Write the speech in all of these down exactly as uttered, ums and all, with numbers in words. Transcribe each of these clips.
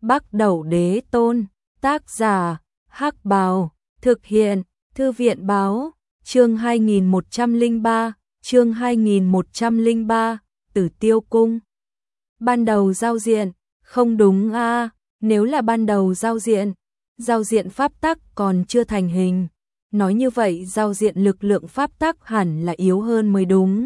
Bắc Đẩu Đế Tôn, tác giả, Hắc Bào, thực hiện, Thư viện báo, chương hai nghìn một trăm lẻ ba, chương hai nghìn một trăm lẻ ba, Tử Tiêu Cung. Ban đầu giao diện, không đúng a, à, nếu là ban đầu giao diện, giao diện pháp tắc còn chưa thành hình. Nói như vậy giao diện lực lượng pháp tắc hẳn là yếu hơn mới đúng.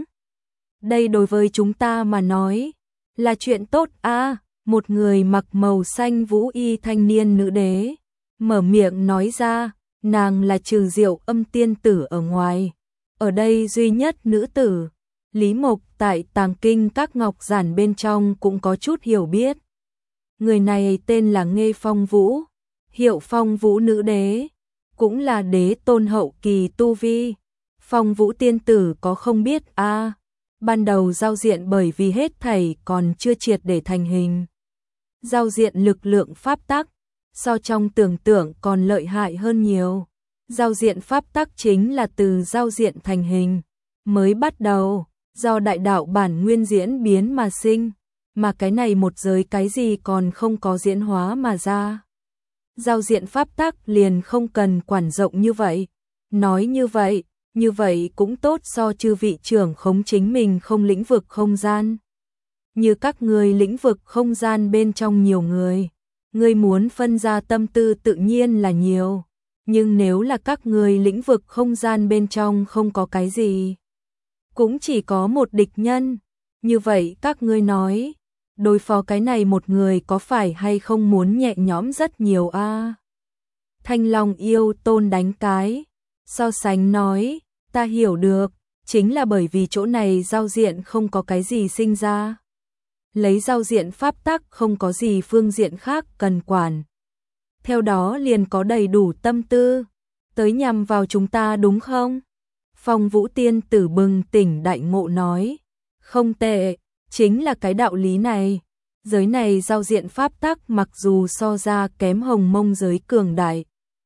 Đây đối với chúng ta mà nói, là chuyện tốt a, à, một người mặc màu xanh vũ y thanh niên nữ đế, mở miệng nói ra, nàng là trừ Diệu Âm tiên tử ở ngoài, ở đây duy nhất nữ tử. Lý Mộc tại Tàng Kinh các ngọc giản bên trong cũng có chút hiểu biết. Người này tên là Nghê Phong Vũ, hiệu Phong Vũ nữ đế, cũng là đế tôn hậu kỳ tu vi. Phong Vũ tiên tử có không biết a, à, ban đầu giao diện bởi vì hết thảy còn chưa triệt để thành hình. Giao diện lực lượng pháp tắc, so trong tưởng tượng còn lợi hại hơn nhiều. Giao diện pháp tắc chính là từ giao diện thành hình, mới bắt đầu, do đại đạo bản nguyên diễn biến mà sinh, mà cái này một giới cái gì còn không có diễn hóa mà ra. Giao diện pháp tắc liền không cần quản rộng như vậy. Nói như vậy, như vậy cũng tốt so chư vị trưởng khống chính mình không lĩnh vực không gian. Như các người lĩnh vực không gian bên trong nhiều người, người muốn phân ra tâm tư tự nhiên là nhiều. Nhưng nếu là các người lĩnh vực không gian bên trong không có cái gì, cũng chỉ có một địch nhân, như vậy các ngươi nói, đối phó cái này một người có phải hay không muốn nhẹ nhõm rất nhiều a? À? Thanh Long Yêu Tôn đánh cái, so sánh nói, ta hiểu được, chính là bởi vì chỗ này giao diện không có cái gì sinh ra. Lấy giao diện pháp tắc không có gì phương diện khác cần quản. Theo đó liền có đầy đủ tâm tư, tới nhằm vào chúng ta đúng không? Phong Vũ tiên tử bừng tỉnh đại ngộ nói, không tệ, chính là cái đạo lý này. Giới này giao diện pháp tắc mặc dù so ra kém Hồng Mông giới cường đại,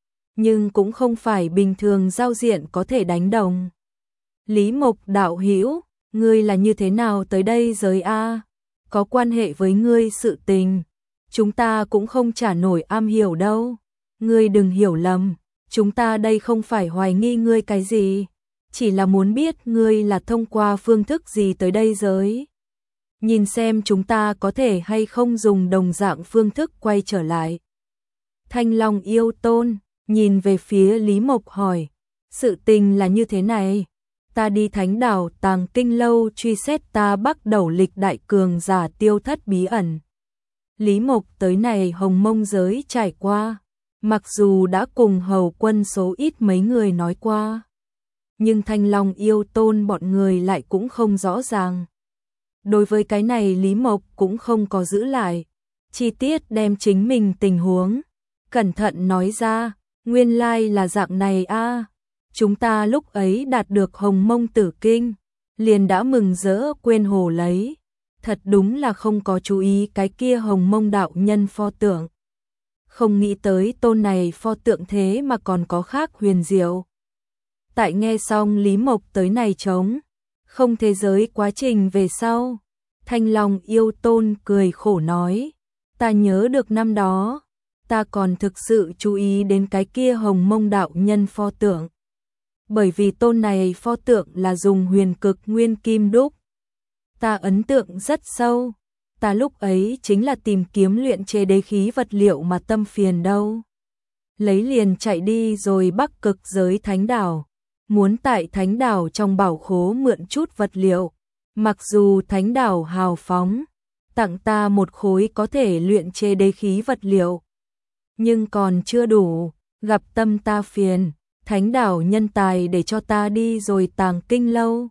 nhưng cũng không phải bình thường giao diện có thể đánh đồng. Lý Mộc đạo hữu, ngươi là như thế nào tới đây giới a? Có quan hệ với ngươi sự tình, chúng ta cũng không trả nổi am hiểu đâu. Ngươi đừng hiểu lầm, chúng ta đây không phải hoài nghi ngươi cái gì, chỉ là muốn biết ngươi là thông qua phương thức gì tới đây giới. Nhìn xem chúng ta có thể hay không dùng đồng dạng phương thức quay trở lại. Thanh Long Yêu Tôn nhìn về phía Lý Mộc hỏi, sự tình là như thế này, ta đi Thánh Đảo Tàng Kinh lâu truy xét ta Bắc Đẩu lịch đại cường giả tiêu thất bí ẩn. Lý Mộc tới này Hồng Mông giới trải qua, mặc dù đã cùng hầu quân số ít mấy người nói qua, nhưng Thanh Long Yêu Tôn bọn người lại cũng không rõ ràng. Đối với cái này Lý Mộc cũng không có giữ lại, chi tiết đem chính mình tình huống, cẩn thận nói ra, nguyên lai là dạng này a, à. Chúng ta lúc ấy đạt được Hồng Mông Tử Kinh, liền đã mừng rỡ quên hồ lấy, thật đúng là không có chú ý cái kia Hồng Mông đạo nhân pho tượng. Không nghĩ tới tôn này pho tượng thế mà còn có khác huyền diệu. Tại nghe xong Lý Mộc tới này trống không thế giới quá trình về sau, Thanh Long Yêu Tôn cười khổ nói, ta nhớ được năm đó, ta còn thực sự chú ý đến cái kia Hồng Mông đạo nhân pho tượng. Bởi vì tôn này pho tượng là dùng huyền cực nguyên kim đúc. Ta ấn tượng rất sâu, ta lúc ấy chính là tìm kiếm luyện chế đế khí vật liệu mà tâm phiền đâu. Lấy liền chạy đi rồi Bắc Cực giới Thánh Đảo. Muốn tại Thánh Đảo trong bảo khố mượn chút vật liệu, mặc dù Thánh Đảo hào phóng, tặng ta một khối có thể luyện chế đế khí vật liệu, nhưng còn chưa đủ, gặp tâm ta phiền, Thánh Đảo nhân tài để cho ta đi rồi Tàng Kinh lâu.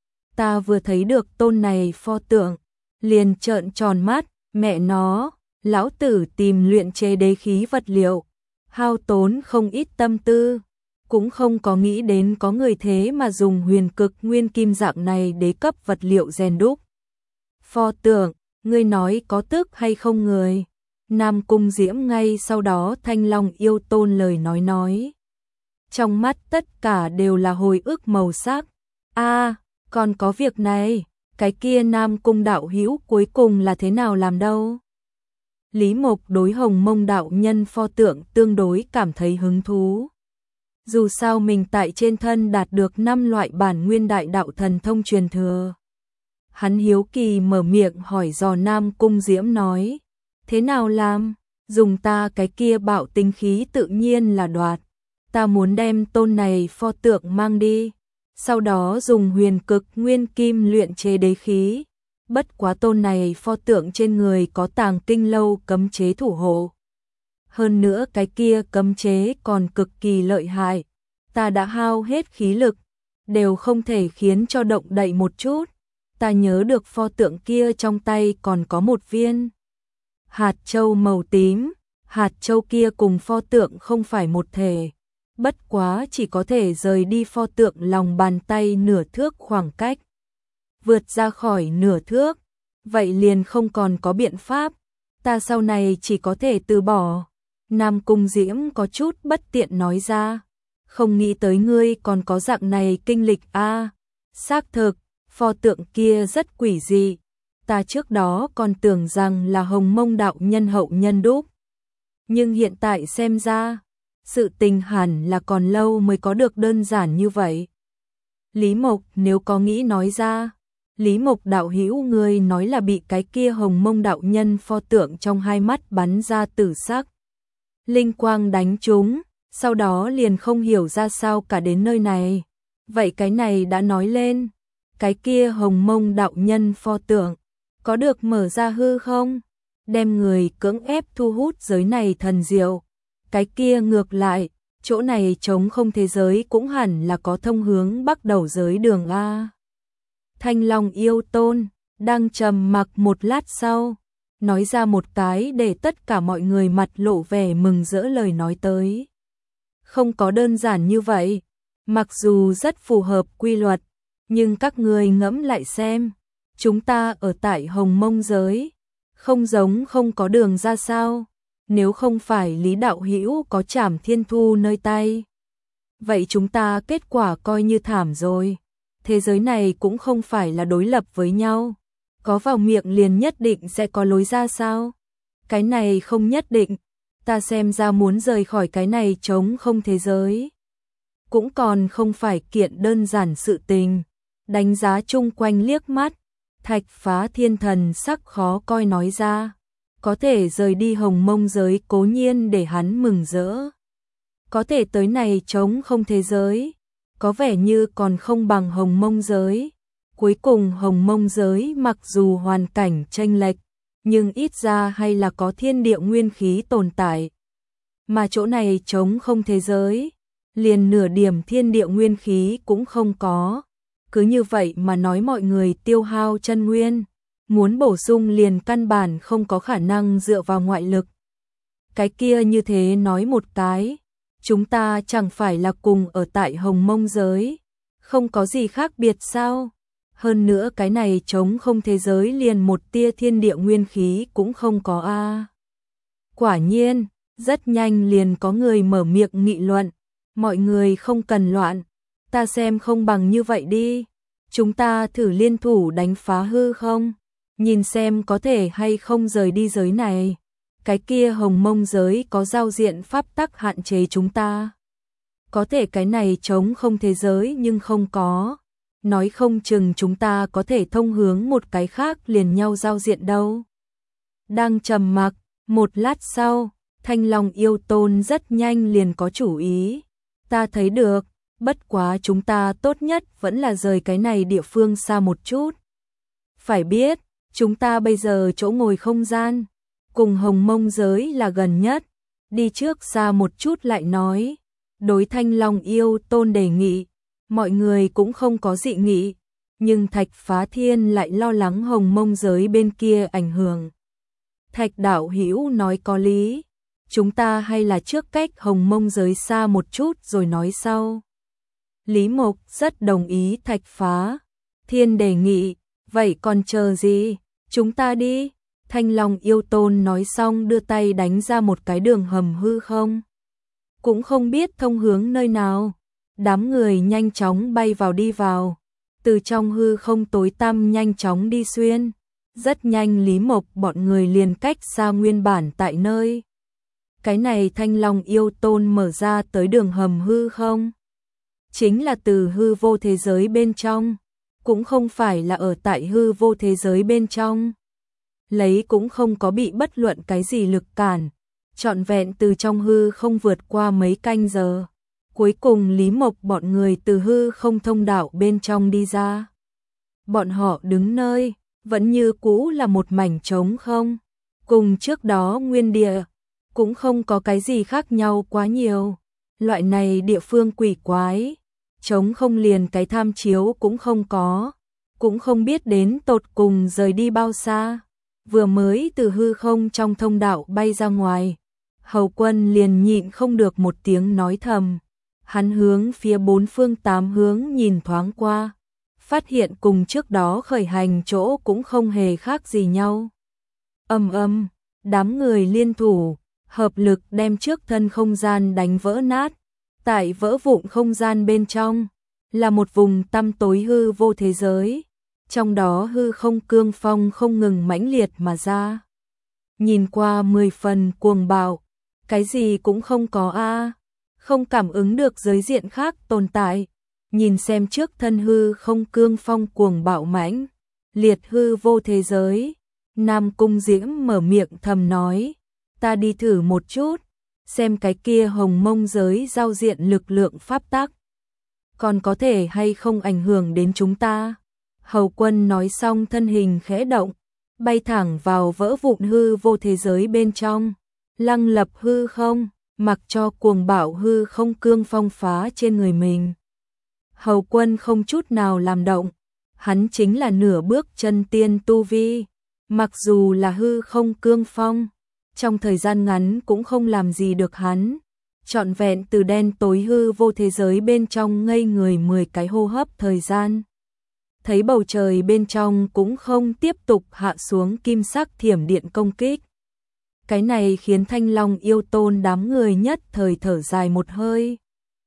Ta vừa thấy được tôn này pho tượng, liền trợn tròn mắt, mẹ nó, lão tử tìm luyện chế đế khí vật liệu, hao tốn không ít tâm tư. Cũng không có nghĩ đến có người thế mà dùng huyền cực nguyên kim dạng này để cấp vật liệu rèn đúc. Pho tượng, ngươi nói có tức hay không người? Nam Cung Diễm ngay sau đó Thanh Long Yêu Tôn lời nói nói. Trong mắt tất cả đều là hồi ức màu sắc. A, à, còn có việc này, cái kia Nam Cung đạo hữu cuối cùng là thế nào làm đâu? Lý Mộc đối Hồng Mông đạo nhân pho tượng tương đối cảm thấy hứng thú. Dù sao mình tại trên thân đạt được năm loại bản nguyên đại đạo thần thông truyền thừa. Hắn hiếu kỳ mở miệng hỏi dò Nam Cung Diễm nói, thế nào làm, dùng ta cái kia bạo tinh khí tự nhiên là đoạt, ta muốn đem tôn này pho tượng mang đi, sau đó dùng huyền cực nguyên kim luyện chế đế khí, bất quá tôn này pho tượng trên người có tàng kinh lâu cấm chế thủ hộ. Hơn nữa cái kia cấm chế còn cực kỳ lợi hại, ta đã hao hết khí lực, đều không thể khiến cho động đậy một chút. Ta nhớ được pho tượng kia trong tay còn có một viên hạt châu màu tím, hạt châu kia cùng pho tượng không phải một thể, bất quá chỉ có thể rời đi pho tượng lòng bàn tay nửa thước khoảng cách. Vượt ra khỏi nửa thước, vậy liền không còn có biện pháp, ta sau này chỉ có thể từ bỏ. Nam Cung Diễm có chút bất tiện nói ra, không nghĩ tới ngươi còn có dạng này kinh lịch a. Xác thực, pho tượng kia rất quỷ dị, ta trước đó còn tưởng rằng là Hồng Mông đạo nhân hậu nhân đúc. Nhưng hiện tại xem ra, sự tình hẳn là còn lâu mới có được đơn giản như vậy. Lý Mộc nếu có nghĩ nói ra, Lý Mộc đạo hữu ngươi nói là bị cái kia Hồng Mông đạo nhân pho tượng trong hai mắt bắn ra tử sắc. Linh quang đánh trúng, sau đó liền không hiểu ra sao cả đến nơi này. Vậy cái này đã nói lên, cái kia Hồng Mông đạo nhân pho tượng, có được mở ra hư không? Đem người cưỡng ép thu hút giới này thần diệu. Cái kia ngược lại, chỗ này trống không thế giới cũng hẳn là có thông hướng bắt đầu giới đường A. Thanh Long yêu tôn, đang trầm mặc một lát sau, nói ra một cái để tất cả mọi người mặt lộ vẻ mừng rỡ lời nói tới. Không có đơn giản như vậy, mặc dù rất phù hợp quy luật, nhưng các người ngẫm lại xem, chúng ta ở tại Hồng Mông giới, không giống không có đường ra sao, nếu không phải Lý đạo hữu có Trảm Thiên Thu nơi tay. Vậy chúng ta kết quả coi như thảm rồi, thế giới này cũng không phải là đối lập với nhau, có vào miệng liền nhất định sẽ có lối ra sao? Cái này không nhất định, ta xem ra muốn rời khỏi cái này trống không thế giới. Cũng còn không phải kiện đơn giản sự tình, đánh giá chung quanh liếc mắt, Thạch Phá Thiên thần sắc khó coi nói ra, có thể rời đi Hồng Mông giới cố nhiên để hắn mừng rỡ. Có thể tới này trống không thế giới, có vẻ như còn không bằng Hồng Mông giới. Cuối cùng Hồng Mông giới mặc dù hoàn cảnh chênh lệch, nhưng ít ra hay là có thiên địa nguyên khí tồn tại. Mà chỗ này trống không thế giới, liền nửa điểm thiên địa nguyên khí cũng không có. Cứ như vậy mà nói mọi người tiêu hao chân nguyên, muốn bổ sung liền căn bản không có khả năng dựa vào ngoại lực. Cái kia như thế nói một cái, chúng ta chẳng phải là cùng ở tại Hồng Mông giới, không có gì khác biệt sao? Hơn nữa cái này trống không thế giới liền một tia thiên địa nguyên khí cũng không có a. Quả nhiên, rất nhanh liền có người mở miệng nghị luận, mọi người không cần loạn, ta xem không bằng như vậy đi, chúng ta thử liên thủ đánh phá hư không, nhìn xem có thể hay không rời đi giới này. Cái kia Hồng Mông giới có giao diện pháp tắc hạn chế chúng ta. Có thể cái này trống không thế giới nhưng không có. Nói không chừng chúng ta có thể thông hướng một cái khác liền nhau giao diện đâu. Đang trầm mặc, một lát sau, Thanh Long yêu tôn rất nhanh liền có chủ ý. Ta thấy được, bất quá chúng ta tốt nhất vẫn là rời cái này địa phương xa một chút. Phải biết, chúng ta bây giờ chỗ ngồi không gian, cùng Hồng Mông giới là gần nhất, đi trước xa một chút lại nói. Đối Thanh Long yêu tôn đề nghị, mọi người cũng không có dị nghị, nhưng Thạch Phá Thiên lại lo lắng Hồng Mông giới bên kia ảnh hưởng. Thạch đạo hữu nói có lý, chúng ta hay là trước cách Hồng Mông giới xa một chút rồi nói sau. Lý Mộc rất đồng ý Thạch Phá Thiên đề nghị, vậy còn chờ gì, chúng ta đi. Thanh Long yêu tôn nói xong đưa tay đánh ra một cái đường hầm hư không. Cũng không biết thông hướng nơi nào. Đám người nhanh chóng bay vào đi vào. Từ trong hư không tối tăm nhanh chóng đi xuyên. Rất nhanh Lý Mộc bọn người liền cách xa nguyên bản tại nơi. Cái này Thanh Long Yêu Tôn mở ra tới đường hầm hư không? Chính là từ hư vô thế giới bên trong, cũng không phải là ở tại hư vô thế giới bên trong. Lấy cũng không có bị bất luận cái gì lực cản, trọn vẹn từ trong hư không vượt qua mấy canh giờ. Cuối cùng Lý Mộc bọn người từ hư không thông đạo bên trong đi ra. Bọn họ đứng nơi, vẫn như cũ là một mảnh trống không. Cùng trước đó nguyên địa, cũng không có cái gì khác nhau quá nhiều. Loại này địa phương quỷ quái, trống không liền cái tham chiếu cũng không có, cũng không biết đến tột cùng rời đi bao xa. Vừa mới từ hư không trong thông đạo bay ra ngoài, Hầu Quân liền nhịn không được một tiếng nói thầm. Hắn hướng phía bốn phương tám hướng nhìn thoáng qua, phát hiện cùng trước đó khởi hành chỗ cũng không hề khác gì nhau. Ầm ầm, đám người liên thủ, hợp lực đem trước thân không gian đánh vỡ nát. Tại vỡ vụn không gian bên trong, là một vùng tăm tối hư vô thế giới. Trong đó hư không cương phong không ngừng mãnh liệt mà ra. Nhìn qua mười phần cuồng bạo, cái gì cũng không có a, không cảm ứng được giới diện khác tồn tại. Nhìn xem trước thân hư không cương phong cuồng bạo mãnh liệt hư vô thế giới, Nam Cung Diễm mở miệng thầm nói, ta đi thử một chút, xem cái kia hồng mông giới giao diện lực lượng pháp tắc, còn có thể hay không ảnh hưởng đến chúng ta. Hầu Quân nói xong thân hình khẽ động, bay thẳng vào vỡ vụn hư vô thế giới bên trong, lăng lập hư không, mặc cho cuồng bạo hư không cương phong phá trên người mình. Hầu Quân không chút nào làm động, hắn chính là nửa bước chân tiên tu vi, mặc dù là hư không cương phong, trong thời gian ngắn cũng không làm gì được hắn. Trọn vẹn từ đen tối hư vô thế giới bên trong ngây người mười cái hô hấp thời gian. Thấy bầu trời bên trong cũng không tiếp tục hạ xuống kim sắc thiểm điện công kích. Cái này khiến Thanh Long Yêu Tôn đám người nhất thời thở dài một hơi.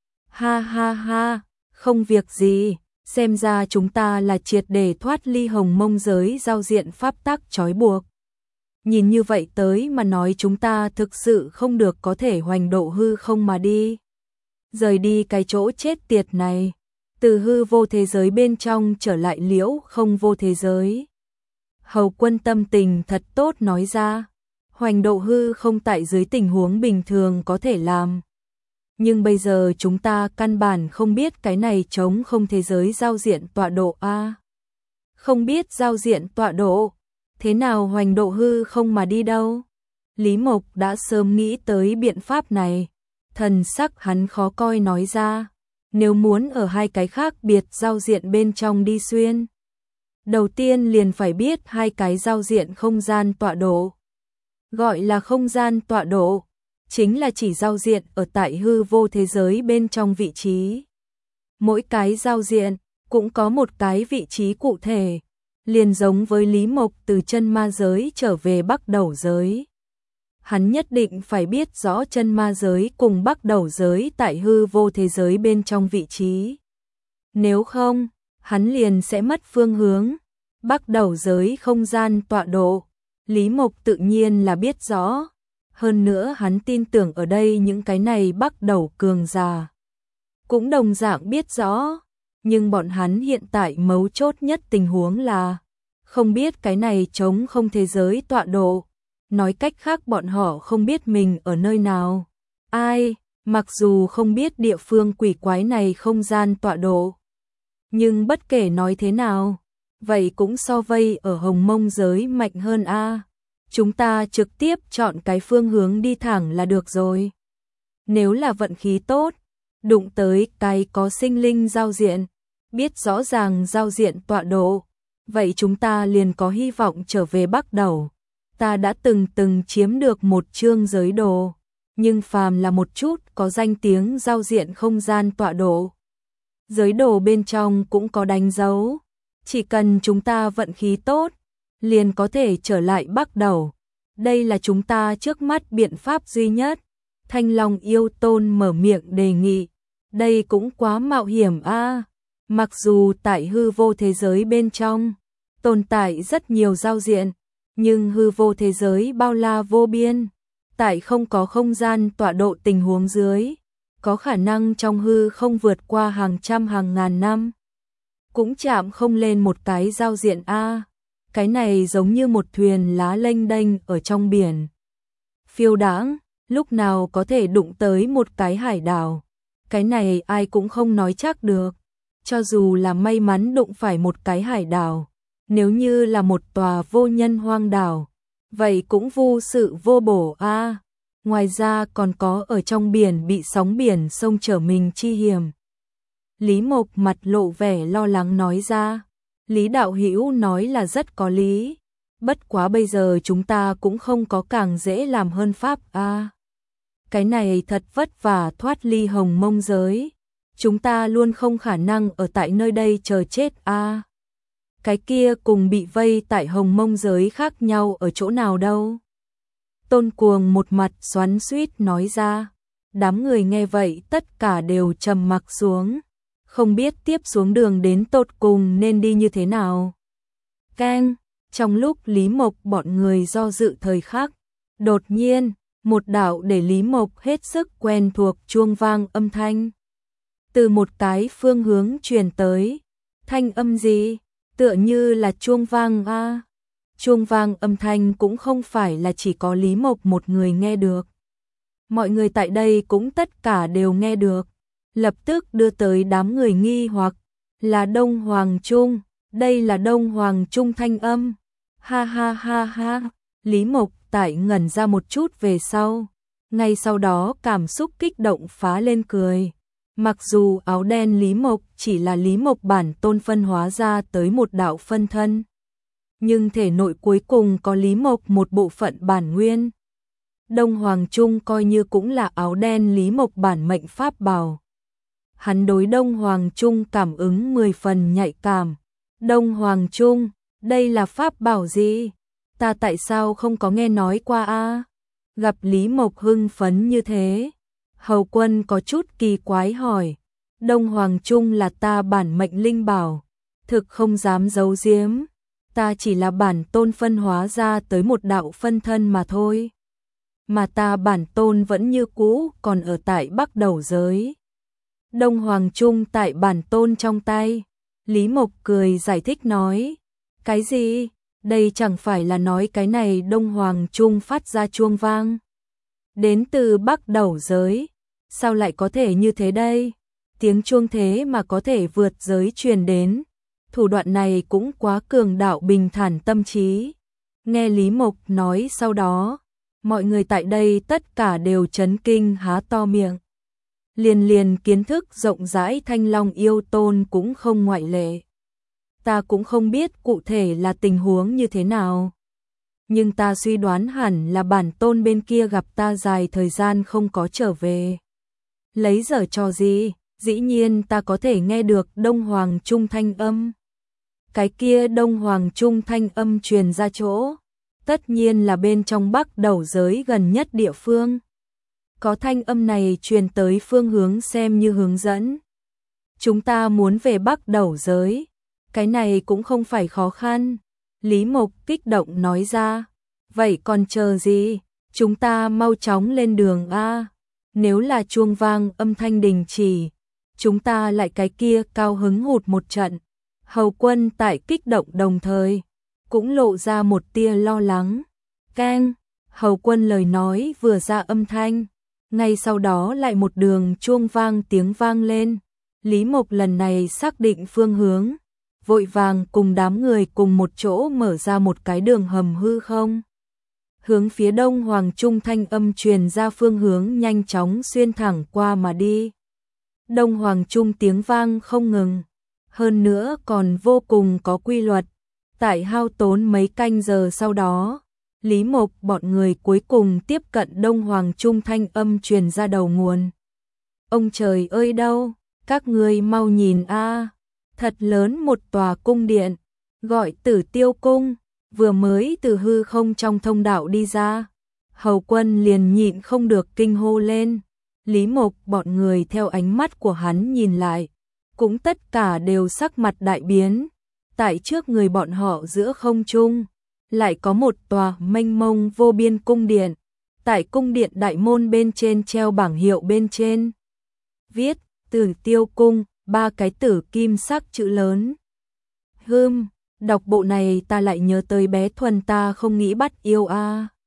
Ha ha ha, không việc gì, xem ra chúng ta là triệt để thoát ly hồng mông giới giao diện pháp tắc trói buộc. Nhìn như vậy tới mà nói chúng ta thực sự không được có thể hoành độ hư không mà đi. Rời đi cái chỗ chết tiệt này, từ hư vô thế giới bên trong trở lại liễu không vô thế giới. Hầu Quân tâm tình thật tốt nói ra, hoành độ hư không tại dưới tình huống bình thường có thể làm. Nhưng bây giờ chúng ta căn bản không biết cái này chống không thế giới giao diện tọa độ a. Không biết giao diện tọa độ, thế nào hoành độ hư không mà đi đâu? Lý Mộc đã sớm nghĩ tới biện pháp này, thần sắc hắn khó coi nói ra, nếu muốn ở hai cái khác biệt giao diện bên trong đi xuyên, đầu tiên liền phải biết hai cái giao diện không gian tọa độ. Gọi là không gian tọa độ, chính là chỉ giao diện ở tại hư vô thế giới bên trong vị trí. Mỗi cái giao diện cũng có một cái vị trí cụ thể, liền giống với Lý Mộc từ chân ma giới trở về Bắc Đầu giới. Hắn nhất định phải biết rõ chân ma giới cùng Bắc Đầu giới tại hư vô thế giới bên trong vị trí. Nếu không, hắn liền sẽ mất phương hướng. Bắc Đầu giới không gian tọa độ, Lý Mộc tự nhiên là biết rõ. Hơn nữa hắn tin tưởng ở đây những cái này Bắc Đầu cường giả cũng đồng dạng biết rõ. Nhưng bọn hắn hiện tại mấu chốt nhất tình huống là không biết cái này chống không thế giới tọa độ. Nói cách khác bọn họ không biết mình ở nơi nào. Ai, mặc dù không biết địa phương quỷ quái này không gian tọa độ, nhưng bất kể nói thế nào, vậy cũng so vây ở hồng mông giới mạnh hơn a. Chúng ta trực tiếp chọn cái phương hướng đi thẳng là được rồi. Nếu là vận khí tốt, đụng tới cái có sinh linh giao diện, biết rõ ràng giao diện tọa độ, vậy chúng ta liền có hy vọng trở về Bắc Đầu. Ta đã từng từng chiếm được một chương giới đồ, nhưng phàm là một chút có danh tiếng giao diện không gian tọa độ, giới đồ bên trong cũng có đánh dấu. Chỉ cần chúng ta vận khí tốt, liền có thể trở lại Bắc Đầu. Đây là chúng ta trước mắt biện pháp duy nhất. Thanh Long Yêu Tôn mở miệng đề nghị. Đây cũng quá mạo hiểm a. Mặc dù tại hư vô thế giới bên trong, tồn tại rất nhiều giao diện, nhưng hư vô thế giới bao la vô biên, tại không có không gian tọa độ tình huống dưới, có khả năng trong hư không vượt qua hàng trăm hàng ngàn năm, cũng chạm không lên một cái giao diện A. Cái này giống như một thuyền lá lênh đênh ở trong biển. Phiêu đãng, lúc nào có thể đụng tới một cái hải đảo. Cái này ai cũng không nói chắc được. Cho dù là may mắn đụng phải một cái hải đảo, nếu như là một tòa vô nhân hoang đảo, vậy cũng vô sự vô bổ a. Ngoài ra còn có ở trong biển bị sóng biển sông trở mình chi hiểm. Lý Mộc mặt lộ vẻ lo lắng nói ra. Lý đạo hữu nói là rất có lý. Bất quá bây giờ chúng ta cũng không có càng dễ làm hơn pháp a. Cái này thật vất vả thoát ly hồng mông giới. Chúng ta luôn không khả năng ở tại nơi đây chờ chết a. Cái kia cùng bị vây tại hồng mông giới khác nhau ở chỗ nào đâu. Tôn Cuồng một mặt xoắn xuýt nói ra. Đám người nghe vậy tất cả đều trầm mặc xuống. Không biết tiếp xuống đường đến tột cùng nên đi như thế nào. Keng, trong lúc Lý Mộc bọn người do dự thời khắc, đột nhiên, một đạo để Lý Mộc hết sức quen thuộc chuông vang âm thanh. Từ một cái phương hướng truyền tới, thanh âm gì? Tựa như là chuông vang a. Chuông vang âm thanh cũng không phải là chỉ có Lý Mộc một người nghe được. Mọi người tại đây cũng tất cả đều nghe được. Lập tức đưa tới đám người nghi hoặc là Đông Hoàng Trung, đây là Đông Hoàng Trung thanh âm. Ha ha ha ha, Lý Mộc tại ngẩn ra một chút về sau, ngay sau đó cảm xúc kích động phá lên cười. Mặc dù áo đen Lý Mộc chỉ là Lý Mộc bản tôn phân hóa ra tới một đạo phân thân, nhưng thể nội cuối cùng có Lý Mộc một bộ phận bản nguyên. Đông Hoàng Trung coi như cũng là áo đen Lý Mộc bản mệnh pháp bảo. Hắn đối Đông Hoàng Trung cảm ứng mười phần nhạy cảm. Đông Hoàng Trung, đây là pháp bảo gì? Ta tại sao không có nghe nói qua a? Gặp Lý Mộc hưng phấn như thế, Hầu Quân có chút kỳ quái hỏi. Đông Hoàng Trung là ta bản mệnh linh bảo, thực không dám giấu giếm. Ta chỉ là bản tôn phân hóa ra tới một đạo phân thân mà thôi. Mà ta bản tôn vẫn như cũ còn ở tại Bắc Đầu giới. Đông Hoàng Trung tại bản tôn trong tay. Lý Mộc cười giải thích nói. Cái gì? Đây chẳng phải là nói cái này Đông Hoàng Trung phát ra chuông vang. Đến từ Bắc Đầu giới. Sao lại có thể như thế đây? Tiếng chuông thế mà có thể vượt giới truyền đến. Thủ đoạn này cũng quá cường đạo bình thản tâm trí. Nghe Lý Mộc nói sau đó, mọi người tại đây tất cả đều chấn kinh há to miệng. Liền liền kiến thức rộng rãi Thanh Long yêu tôn cũng không ngoại lệ. Ta cũng không biết cụ thể là tình huống như thế nào. Nhưng ta suy đoán hẳn là bản tôn bên kia gặp ta dài thời gian không có trở về. Lấy giở trò gì, dĩ nhiên ta có thể nghe được Đông Hoàng Trung thanh âm. Cái kia Đông Hoàng Trung thanh âm truyền ra chỗ, tất nhiên là bên trong Bắc Đầu giới gần nhất địa phương. Có thanh âm này truyền tới phương hướng xem như hướng dẫn. Chúng ta muốn về Bắc Đầu giới, cái này cũng không phải khó khăn. Lý Mộc kích động nói ra. Vậy còn chờ gì? Chúng ta mau chóng lên đường a. Nếu là chuông vang âm thanh đình chỉ, chúng ta lại cái kia cao hứng hụt một trận. Hầu Quân tại kích động đồng thời, cũng lộ ra một tia lo lắng. Keng, Hầu Quân lời nói vừa ra âm thanh, ngay sau đó lại một đường chuông vang tiếng vang lên. Lý Mộc lần này xác định phương hướng, vội vàng cùng đám người cùng một chỗ mở ra một cái đường hầm hư không. Hướng phía Đông Hoàng Trung thanh âm truyền ra phương hướng nhanh chóng xuyên thẳng qua mà đi. Đông Hoàng Trung tiếng vang không ngừng, hơn nữa còn vô cùng có quy luật. Tại hao tốn mấy canh giờ sau đó, Lý Mộc bọn người cuối cùng tiếp cận Đông Hoàng Trung thanh âm truyền ra đầu nguồn. Ông trời ơi đâu, các ngươi mau nhìn a, thật lớn một tòa cung điện, gọi Tử Tiêu Cung, vừa mới từ hư không trong thông đạo đi ra. Hầu Quân liền nhịn không được kinh hô lên. Lý Mộc bọn người theo ánh mắt của hắn nhìn lại, cũng tất cả đều sắc mặt đại biến. tại trước người bọn họ giữa không trung, lại có một tòa mênh mông vô biên cung điện. Tại cung điện đại môn bên trên treo bảng hiệu bên trên. Viết, Tử Tiêu Cung, ba cái tử kim sắc chữ lớn. Hưm, đọc bộ này ta lại nhớ tới bé Thuần ta không nghĩ bắt yêu a. À.